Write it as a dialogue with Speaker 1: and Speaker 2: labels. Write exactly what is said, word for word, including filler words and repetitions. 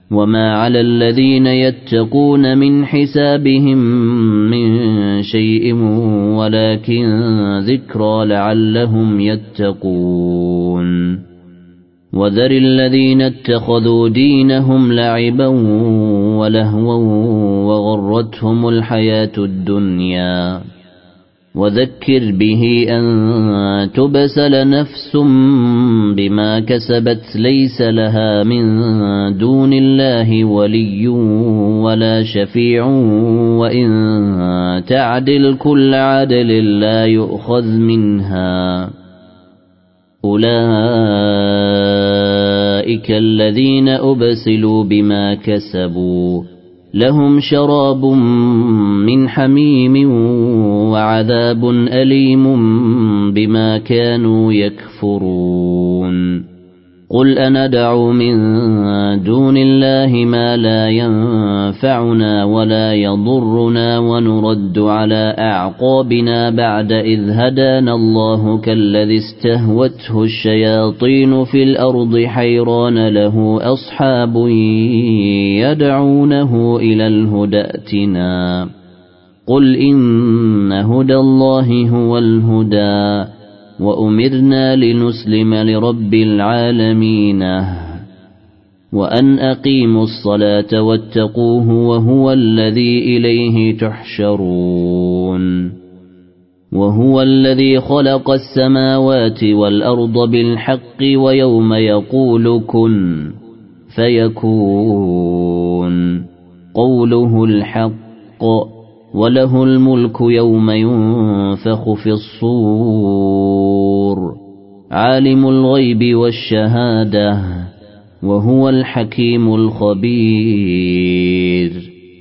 Speaker 1: وما على الذين يتقون من حسابهم من شيء ولكن ذكرى لعلهم يتقون وذر الذين اتخذوا دينهم لعبا ولهوا وغرتهم الحياة الدنيا وذكر به أن تبسل نفس بما كسبت ليس لها من دون الله ولي ولا شفيع وإن تعدل كل عدل لا يؤخذ منها أولئك الذين أبسلوا بما كسبوا لهم شراب من حميم وعذاب أليم بما كانوا يكفرون قل أندعو من دون الله ما لا ينفعنا ولا يضرنا ونرد على أعقابنا بعد إذ هدانا الله كالذي استهوته الشياطين في الأرض حيران له أصحاب يدعونه إلى الهدى ائتنا قل إن هدى الله هو الهدى وأمرنا لنسلم لرب العالمين وأن أقيموا الصلاة واتقوه وهو الذي إليه تحشرون وهو الذي خلق السماوات والأرض بالحق ويوم يقول كن فيكون قوله الحق وله الملك يوم ينفخ في الصور عالم الغيب والشهادة وهو الحكيم الخبير